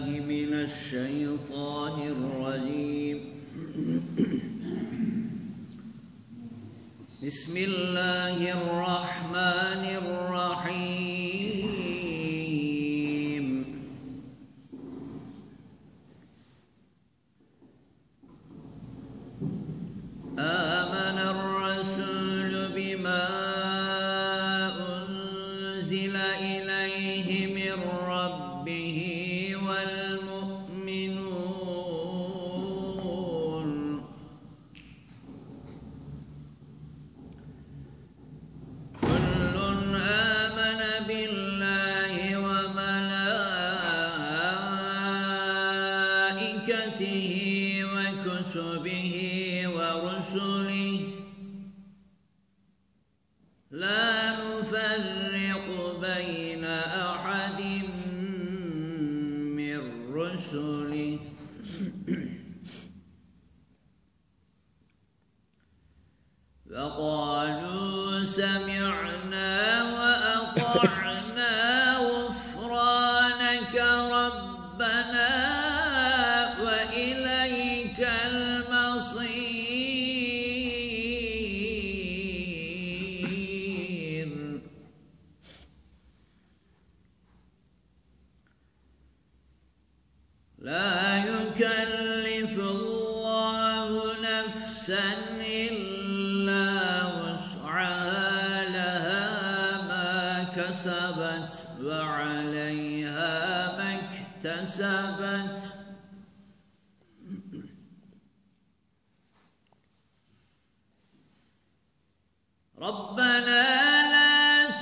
من الشيطان الرجيم. بسم الله الرحمن الرحيم. آمن الرسول بما أنزل إليه من ربه والمؤمنون كل آمن بالله وملائكته وكتبه ورسله لا نفرق بين أحد من رسله فقالوا سمعنا وأطعنا غفرانك ربنا وإليك المصير. لا يكلف الله نفسا إلا وسعها لها ما كسبت وعليها ما اكتسبت ربنا لا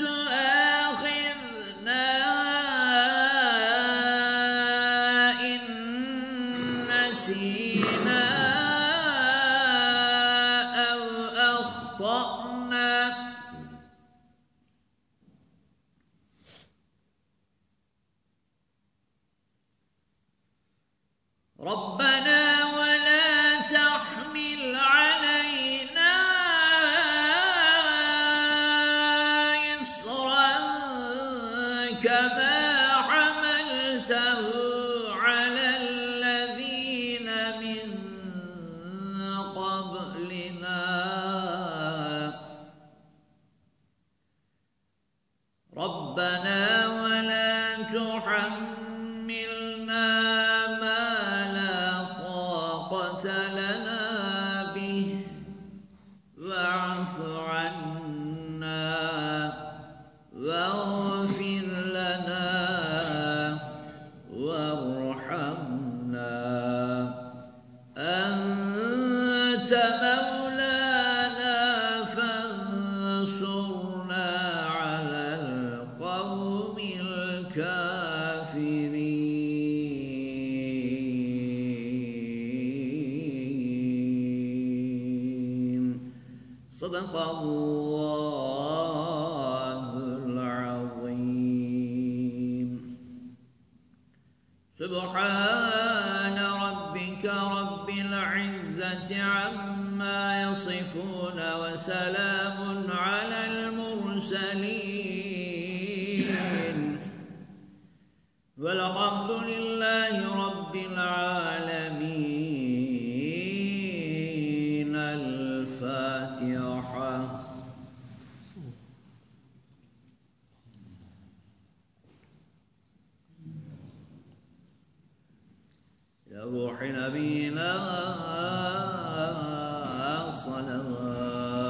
تؤاخذنا إن نسينا أو أخطأنا ربنا ولا تحمل علينا إصرا كما حملته على الذين من قبلنا ربنا ولا تحملنا ما لا طاقة لنا به واعف عنا واغفر لنا وارحمنا أنت مولانا فانصرنا على القوم الكافرين. صدق الله العظيم. سبحان ربك رب العزة عما يصفون وسلام على المرسلين والحمد لله رب العالمين. الفاتحة. يا روح نبينا